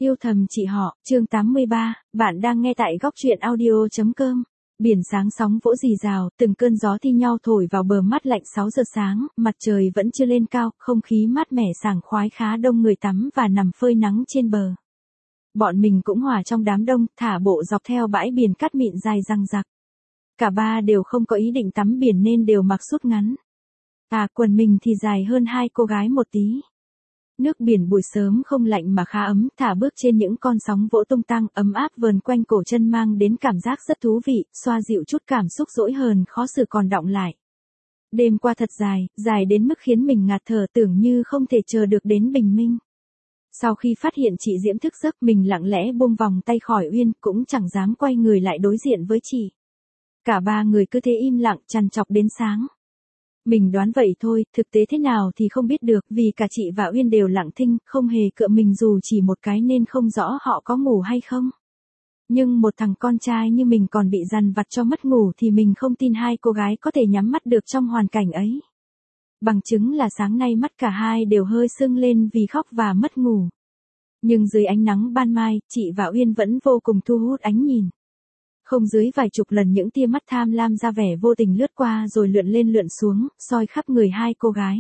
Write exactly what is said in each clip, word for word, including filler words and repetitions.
Yêu thầm chị họ, chương tám mươi ba, bạn đang nghe tại góc truyện audio.com. Biển sáng sóng vỗ rì rào, từng cơn gió thi nhau thổi vào bờ mắt lạnh sáu giờ sáng, mặt trời vẫn chưa lên cao, không khí mát mẻ sảng khoái khá đông người tắm và nằm phơi nắng trên bờ. Bọn mình cũng hòa trong đám đông, thả bộ dọc theo bãi biển cát mịn dài răng rặc. Cả ba đều không có ý định tắm biển nên đều mặc sút ngắn. À, quần mình thì dài hơn hai cô gái một tí. Nước biển buổi sớm không lạnh mà khá ấm, thả bước trên những con sóng vỗ tung tăng, ấm áp vờn quanh cổ chân mang đến cảm giác rất thú vị, xoa dịu chút cảm xúc dỗi hờn khó xử còn đọng lại. Đêm qua thật dài, dài đến mức khiến mình ngạt thở, tưởng như không thể chờ được đến bình minh. Sau khi phát hiện chị Diễm thức giấc, mình lặng lẽ buông vòng tay khỏi Uyên, cũng chẳng dám quay người lại đối diện với chị. Cả ba người cứ thế im lặng trằn trọc đến sáng. Mình đoán vậy thôi, thực tế thế nào thì không biết được, vì cả chị và Uyên đều lặng thinh, không hề cựa mình dù chỉ một cái nên không rõ họ có ngủ hay không. Nhưng một thằng con trai như mình còn bị dằn vặt cho mất ngủ thì mình không tin hai cô gái có thể nhắm mắt được trong hoàn cảnh ấy. Bằng chứng là sáng nay mắt cả hai đều hơi sưng lên vì khóc và mất ngủ. Nhưng dưới ánh nắng ban mai, chị và Uyên vẫn vô cùng thu hút ánh nhìn. Không dưới vài chục lần những tia mắt tham lam ra vẻ vô tình lướt qua rồi lượn lên lượn xuống, soi khắp người hai cô gái.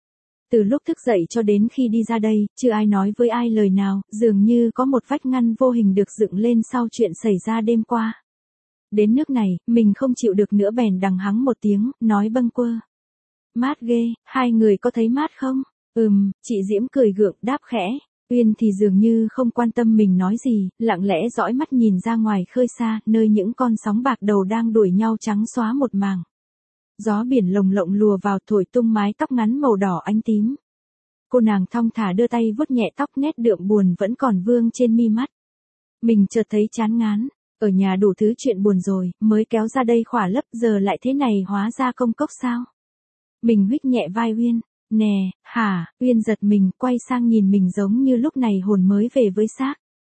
Từ lúc thức dậy cho đến khi đi ra đây, chưa ai nói với ai lời nào, dường như có một vách ngăn vô hình được dựng lên sau chuyện xảy ra đêm qua. Đến nước này, mình không chịu được nữa bèn đằng hắng một tiếng, nói bâng quơ. Mát ghê, hai người có thấy mát không? Ừm, chị Diễm cười gượng đáp khẽ. Uyên thì dường như không quan tâm mình nói gì, lặng lẽ dõi mắt nhìn ra ngoài khơi xa, nơi những con sóng bạc đầu đang đuổi nhau trắng xóa một mảng. Gió biển lồng lộng lùa vào thổi tung mái tóc ngắn màu đỏ ánh tím. Cô nàng thong thả đưa tay vuốt nhẹ tóc, nét đượm buồn vẫn còn vương trên mi mắt. Mình chợt thấy chán ngán, ở nhà đủ thứ chuyện buồn rồi, mới kéo ra đây khỏa lấp, giờ lại thế này hóa ra công cốc sao? Mình huých nhẹ vai Uyên. Nè, hả, Uyên giật mình, quay sang nhìn mình giống như lúc này hồn mới về với xác.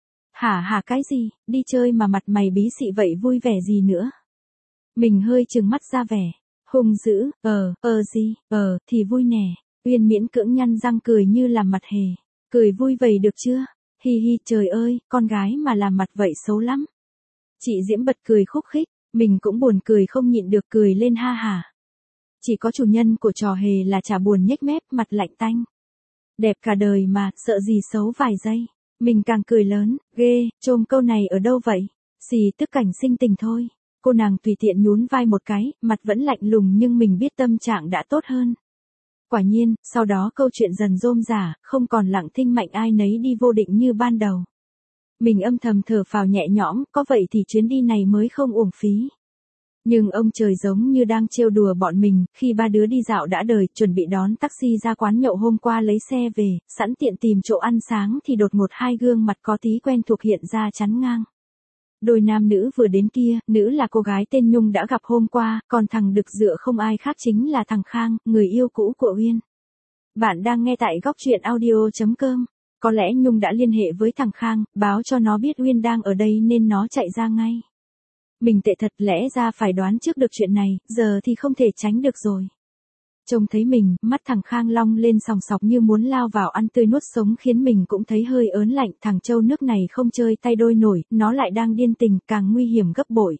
Hả hả cái gì, đi chơi mà mặt mày bí xị vậy vui vẻ gì nữa? Mình hơi trừng mắt ra vẻ, hung dữ, ờ, ờ gì, ờ, thì vui nè. Uyên miễn cưỡng nhăn răng cười như làm mặt hề. Cười vui vậy được chưa? Hi hi, trời ơi, con gái mà làm mặt vậy xấu lắm. Chị Diễm bật cười khúc khích, mình cũng buồn cười không nhịn được cười lên ha hả. Chỉ có chủ nhân của trò hề là chả buồn nhếch mép, mặt lạnh tanh. Đẹp cả đời mà, sợ gì xấu vài giây. Mình càng cười lớn, ghê, chôm câu này ở đâu vậy? Xì tức cảnh sinh tình thôi. Cô nàng tùy tiện nhún vai một cái, mặt vẫn lạnh lùng nhưng mình biết tâm trạng đã tốt hơn. Quả nhiên, sau đó câu chuyện dần rôm rả, không còn lặng thinh mạnh ai nấy đi vô định như ban đầu. Mình âm thầm thở phào nhẹ nhõm, có vậy thì chuyến đi này mới không uổng phí. Nhưng ông trời giống như đang trêu đùa bọn mình, khi ba đứa đi dạo đã đời, chuẩn bị đón taxi ra quán nhậu hôm qua lấy xe về, sẵn tiện tìm chỗ ăn sáng thì đột ngột hai gương mặt có tí quen thuộc hiện ra chắn ngang. Đôi nam nữ vừa đến kia, nữ là cô gái tên Nhung đã gặp hôm qua, còn thằng đực dựa không ai khác chính là thằng Khang, người yêu cũ của Uyên. Bạn đang nghe tại góc truyện audio.com. Có lẽ Nhung đã liên hệ với thằng Khang, báo cho nó biết Uyên đang ở đây nên nó chạy ra ngay. Mình tệ thật, lẽ ra phải đoán trước được chuyện này, giờ thì không thể tránh được rồi. Trông thấy mình, mắt thằng Khang long lên sòng sọc như muốn lao vào ăn tươi nuốt sống khiến mình cũng thấy hơi ớn lạnh. Thằng trâu nước này không chơi tay đôi nổi, nó lại đang điên tình, càng nguy hiểm gấp bội.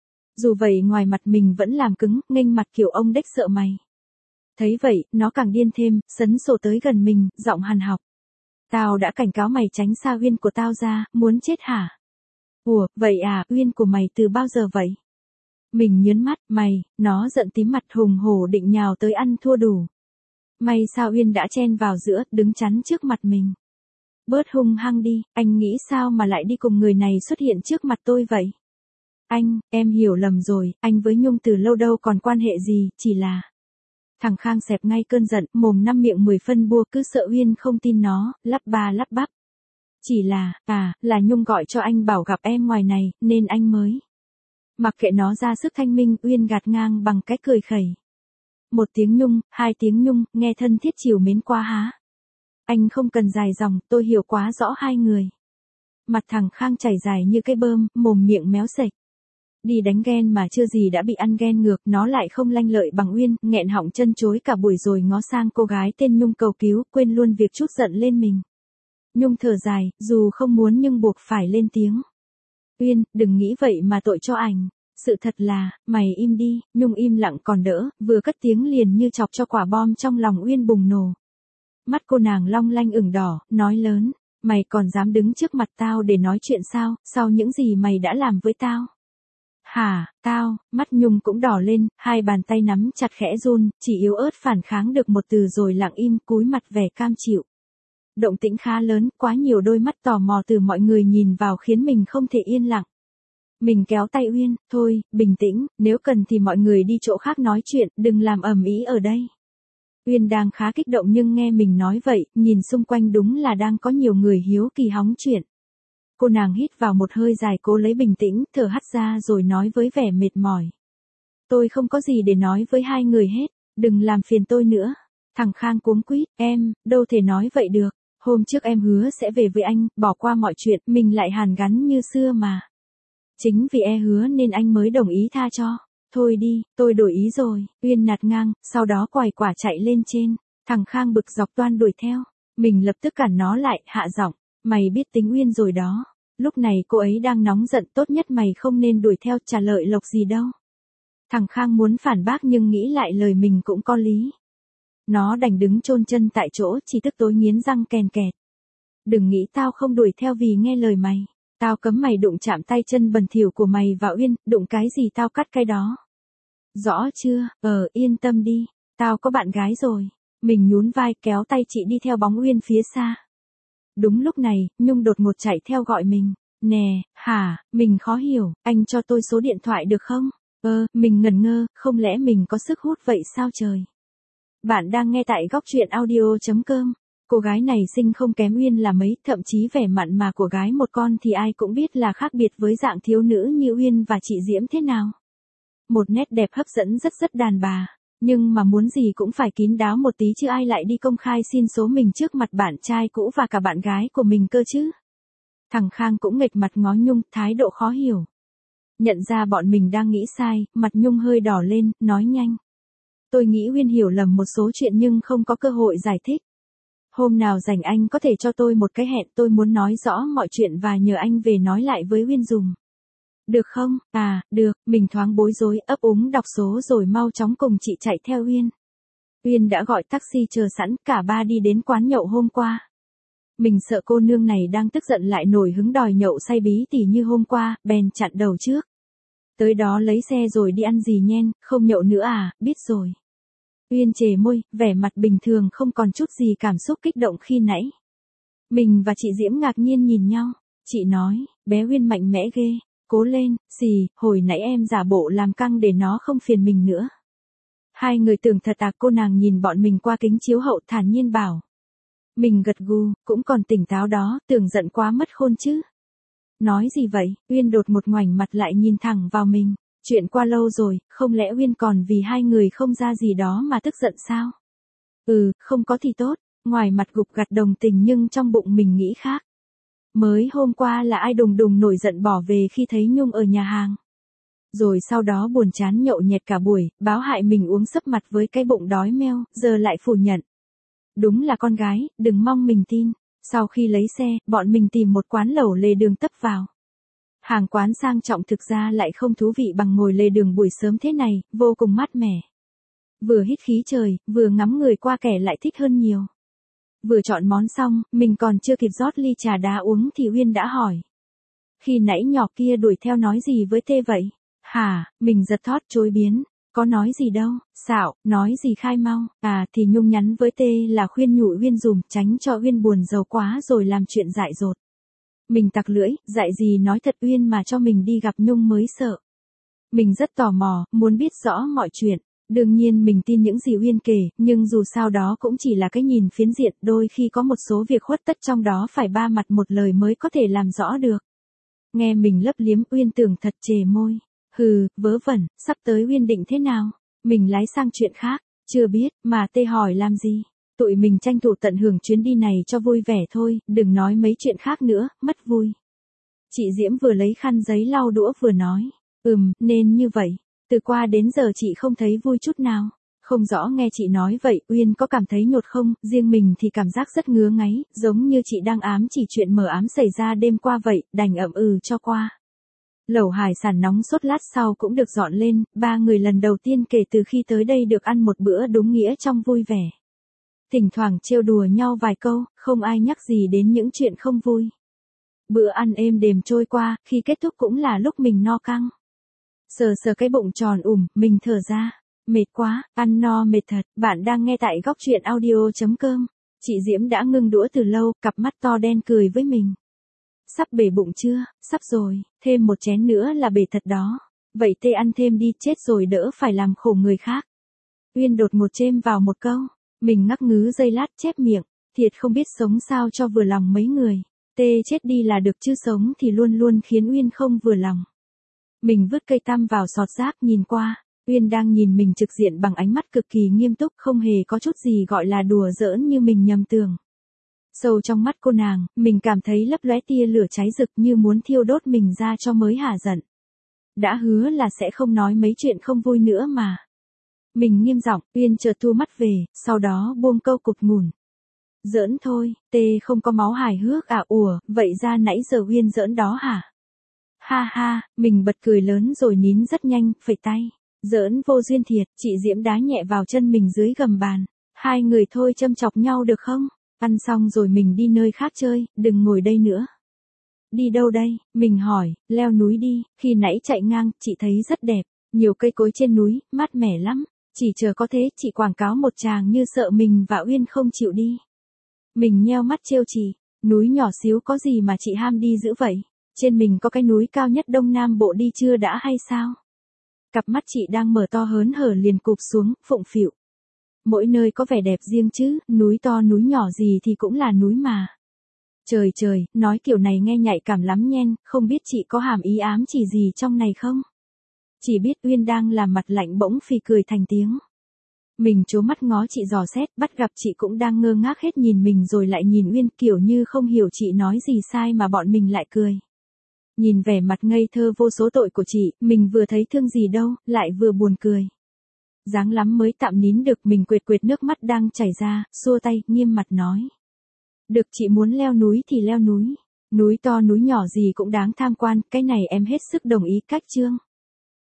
Dù vậy ngoài mặt mình vẫn làm cứng, nghênh mặt kiểu ông đếch sợ mày. Thấy vậy, nó càng điên thêm, sấn sổ tới gần mình, giọng hằn học. Tao đã cảnh cáo mày tránh xa Uyên của tao ra, muốn chết hả? Ủa, vậy à, Uyên của mày từ bao giờ vậy? Mình nhớn mắt, mày, nó giận tím mặt hùng hổ định nhào tới ăn thua đủ. May sao Uyên đã chen vào giữa, đứng chắn trước mặt mình. Bớt hung hăng đi, anh nghĩ sao mà lại đi cùng người này xuất hiện trước mặt tôi vậy? Anh, em hiểu lầm rồi, anh với Nhung từ lâu đâu còn quan hệ gì, chỉ là... Thằng Khang xẹp ngay cơn giận, mồm năm miệng mười phân bua, cứ sợ Uyên không tin nó, lắp ba lắp bắp. Chỉ là, à, là Nhung gọi cho anh bảo gặp em ngoài này, nên anh mới. Mặc kệ nó ra sức thanh minh, Uyên gạt ngang bằng cái cười khẩy. Một tiếng Nhung, hai tiếng Nhung, nghe thân thiết chiều mến quá há. Anh không cần dài dòng, tôi hiểu quá rõ hai người. Mặt thằng Khang chảy dài như cái bơm, mồm miệng méo sệch. Đi đánh ghen mà chưa gì đã bị ăn ghen ngược, nó lại không lanh lợi bằng Uyên, nghẹn họng chân chối cả buổi rồi ngó sang cô gái tên Nhung cầu cứu, quên luôn việc trút giận lên mình. Nhung thở dài, dù không muốn nhưng buộc phải lên tiếng. Uyên, đừng nghĩ vậy mà tội cho ảnh. Sự thật là, mày im đi. Nhung im lặng còn đỡ, vừa cất tiếng liền như chọc cho quả bom trong lòng Uyên bùng nổ. Mắt cô nàng long lanh ửng đỏ, nói lớn, mày còn dám đứng trước mặt tao để nói chuyện sao, sau những gì mày đã làm với tao. Hả, tao, mắt Nhung cũng đỏ lên, hai bàn tay nắm chặt khẽ run, chỉ yếu ớt phản kháng được một từ rồi lặng im cúi mặt vẻ cam chịu. Động tĩnh khá lớn, quá nhiều đôi mắt tò mò từ mọi người nhìn vào khiến mình không thể yên lặng. Mình kéo tay Uyên, thôi, bình tĩnh, nếu cần thì mọi người đi chỗ khác nói chuyện, đừng làm ầm ĩ ở đây. Uyên đang khá kích động nhưng nghe mình nói vậy, nhìn xung quanh đúng là đang có nhiều người hiếu kỳ hóng chuyện. Cô nàng hít vào một hơi dài cố lấy bình tĩnh, thở hắt ra rồi nói với vẻ mệt mỏi. Tôi không có gì để nói với hai người hết, đừng làm phiền tôi nữa. Thằng Khang cuống quýt, em, đâu thể nói vậy được. Hôm trước em hứa sẽ về với anh, bỏ qua mọi chuyện, mình lại hàn gắn như xưa mà. Chính vì e hứa nên anh mới đồng ý tha cho. Thôi đi, tôi đổi ý rồi. Uyên nạt ngang, sau đó quài quả chạy lên trên. Thằng Khang bực dọc toan đuổi theo. Mình lập tức cản nó lại, hạ giọng. Mày biết tính Uyên rồi đó. Lúc này cô ấy đang nóng giận, tốt nhất mày không nên đuổi theo, trả lợi lộc gì đâu. Thằng Khang muốn phản bác nhưng nghĩ lại lời mình cũng có lý. Nó đành đứng chôn chân tại chỗ, chỉ tức tối nghiến răng kèn kẹt. Đừng nghĩ tao không đuổi theo vì nghe lời mày. Tao cấm mày đụng chạm tay chân bẩn thỉu của mày vào Uyên, đụng cái gì tao cắt cái đó. Rõ chưa, ờ yên tâm đi, tao có bạn gái rồi. Mình nhún vai kéo tay chị đi theo bóng Uyên phía xa. Đúng lúc này, Nhung đột ngột chạy theo gọi mình. Nè, hả, mình khó hiểu, anh cho tôi số điện thoại được không? Ơ, mình ngẩn ngơ, không lẽ mình có sức hút vậy sao trời? Bạn đang nghe tại góc truyện audio chấm com. Cô gái này xinh không kém Uyên là mấy, thậm chí vẻ mặn mà của gái một con thì ai cũng biết là khác biệt với dạng thiếu nữ như Uyên và chị Diễm thế nào. Một nét đẹp hấp dẫn rất rất đàn bà, nhưng mà muốn gì cũng phải kín đáo một tí chứ ai lại đi công khai xin số mình trước mặt bạn trai cũ và cả bạn gái của mình cơ chứ. Thằng Khang cũng nghệch mặt ngó Nhung, thái độ khó hiểu. Nhận ra bọn mình đang nghĩ sai, mặt Nhung hơi đỏ lên, nói nhanh. Tôi nghĩ Uyên hiểu lầm một số chuyện nhưng không có cơ hội giải thích. Hôm nào rảnh anh có thể cho tôi một cái hẹn, tôi muốn nói rõ mọi chuyện và nhờ anh về nói lại với Uyên dùng. Được không? À, được, mình thoáng bối rối, ấp úng đọc số rồi mau chóng cùng chị chạy theo Uyên. Uyên đã gọi taxi chờ sẵn, cả ba đi đến quán nhậu hôm qua. Mình sợ cô nương này đang tức giận lại nổi hứng đòi nhậu say bí tỉ như hôm qua, bèn chặn đầu trước. Tới đó lấy xe rồi đi ăn gì nhen, không nhậu nữa à, biết rồi. Uyên chề môi, vẻ mặt bình thường không còn chút gì cảm xúc kích động khi nãy. Mình và chị Diễm ngạc nhiên nhìn nhau, chị nói, bé Uyên mạnh mẽ ghê, cố lên, xì, hồi nãy em giả bộ làm căng để nó không phiền mình nữa. Hai người tưởng thật à, cô nàng nhìn bọn mình qua kính chiếu hậu thản nhiên bảo. Mình gật gù, cũng còn tỉnh táo đó, tưởng giận quá mất khôn chứ. Nói gì vậy, Uyên đột một ngoảnh mặt lại nhìn thẳng vào mình. Chuyện qua lâu rồi, không lẽ Uyên còn vì hai người không ra gì đó mà tức giận sao? Ừ, không có thì tốt, ngoài mặt gục gặt đồng tình nhưng trong bụng mình nghĩ khác. Mới hôm qua là ai đùng đùng nổi giận bỏ về khi thấy Nhung ở nhà hàng. Rồi sau đó buồn chán nhậu nhẹt cả buổi, báo hại mình uống sấp mặt với cái bụng đói meo, giờ lại phủ nhận. Đúng là con gái, đừng mong mình tin. Sau khi lấy xe, bọn mình tìm một quán lẩu lề đường tấp vào. Hàng quán sang trọng thực ra lại không thú vị bằng ngồi lề đường buổi sớm thế này, vô cùng mát mẻ. Vừa hít khí trời, vừa ngắm người qua kẻ lại thích hơn nhiều. Vừa chọn món xong, mình còn chưa kịp rót ly trà đá uống thì Uyên đã hỏi. Khi nãy nhỏ kia đuổi theo nói gì với Tê vậy? Hả, mình giật thót chối biến. Có nói gì đâu, xạo, nói gì khai mau. À thì Nhung nhắn với Tê là khuyên nhủ Uyên dùm, tránh cho Uyên buồn giàu quá rồi làm chuyện dại dột. Mình tặc lưỡi, dạy gì nói thật Uyên mà cho mình đi gặp Nhung mới sợ. Mình rất tò mò, muốn biết rõ mọi chuyện. Đương nhiên mình tin những gì Uyên kể, nhưng dù sao đó cũng chỉ là cái nhìn phiến diện, đôi khi có một số việc khuất tất trong đó phải ba mặt một lời mới có thể làm rõ được. Nghe mình lấp liếm Uyên tưởng thật chề môi. Hừ, vớ vẩn, sắp tới Uyên định thế nào? Mình lái sang chuyện khác, chưa biết, mà Tê hỏi làm gì? Tụi mình tranh thủ tận hưởng chuyến đi này cho vui vẻ thôi, đừng nói mấy chuyện khác nữa, mất vui. Chị Diễm vừa lấy khăn giấy lau đũa vừa nói, ừm, nên như vậy, từ qua đến giờ chị không thấy vui chút nào. Không rõ nghe chị nói vậy, Uyên có cảm thấy nhột không, riêng mình thì cảm giác rất ngứa ngáy, giống như chị đang ám chỉ chuyện mờ ám xảy ra đêm qua vậy, đành ậm ừ cho qua. Lẩu hải sản nóng sốt lát sau cũng được dọn lên, ba người lần đầu tiên kể từ khi tới đây được ăn một bữa đúng nghĩa trong vui vẻ. Thỉnh thoảng trêu đùa nhau vài câu, không ai nhắc gì đến những chuyện không vui. Bữa ăn êm đềm trôi qua, khi kết thúc cũng là lúc mình no căng. Sờ sờ cái bụng tròn ủm, mình thở ra. Mệt quá, ăn no mệt thật, bạn đang nghe tại góc truyện audio.com. Chị Diễm đã ngưng đũa từ lâu, cặp mắt to đen cười với mình. Sắp bể bụng chưa? Sắp rồi, thêm một chén nữa là bể thật đó. Vậy tê ăn thêm đi, chết rồi đỡ phải làm khổ người khác. Uyên đột ngột chêm vào một câu. Mình ngắc ngứ giây lát chép miệng. Thiệt không biết sống sao cho vừa lòng mấy người. Tê chết đi là được chứ sống thì luôn luôn khiến Uyên không vừa lòng. Mình vứt cây tăm vào sọt rác nhìn qua. Uyên đang nhìn mình trực diện bằng ánh mắt cực kỳ nghiêm túc, không hề có chút gì gọi là đùa giỡn như mình nhầm tưởng. Sâu trong mắt cô nàng, mình cảm thấy lấp lóe tia lửa cháy rực như muốn thiêu đốt mình ra cho mới hả giận. Đã hứa là sẽ không nói mấy chuyện không vui nữa mà. Mình nghiêm giọng, Uyên chợt thu mắt về, sau đó buông câu cục ngùn. Giỡn thôi, tê không có máu hài hước à, ủa, vậy ra nãy giờ Uyên giỡn đó hả? Ha ha, mình bật cười lớn rồi nín rất nhanh, phẩy tay. Giỡn vô duyên thiệt, chị Diễm đá nhẹ vào chân mình dưới gầm bàn. Hai người thôi châm chọc nhau được không? Ăn xong rồi mình đi nơi khác chơi, đừng ngồi đây nữa. Đi đâu đây? Mình hỏi, leo núi đi, khi nãy chạy ngang, chị thấy rất đẹp, nhiều cây cối trên núi, mát mẻ lắm. Chỉ chờ có thế, chị quảng cáo một tràng như sợ mình và Uyên không chịu đi. Mình nheo mắt trêu chị, núi nhỏ xíu có gì mà chị ham đi dữ vậy? Trên mình có cái núi cao nhất Đông Nam Bộ đi chưa đã hay sao? Cặp mắt chị đang mở to hớn hở liền cụp xuống, phụng phịu. Mỗi nơi có vẻ đẹp riêng chứ, núi to núi nhỏ gì thì cũng là núi mà. Trời trời, nói kiểu này nghe nhạy cảm lắm nhen, không biết chị có hàm ý ám chỉ gì trong này không? Chỉ biết Uyên đang làm mặt lạnh bỗng phì cười thành tiếng. Mình trố mắt ngó chị dò xét, bắt gặp chị cũng đang ngơ ngác hết nhìn mình rồi lại nhìn Uyên kiểu như không hiểu chị nói gì sai mà bọn mình lại cười. Nhìn vẻ mặt ngây thơ vô số tội của chị, mình vừa thấy thương gì đâu, lại vừa buồn cười. Dáng lắm mới tạm nín được, mình quệt quệt nước mắt đang chảy ra, xua tay, nghiêm mặt nói. Được, chị muốn leo núi thì leo núi. Núi to núi nhỏ gì cũng đáng tham quan, cái này em hết sức đồng ý. Cách chương.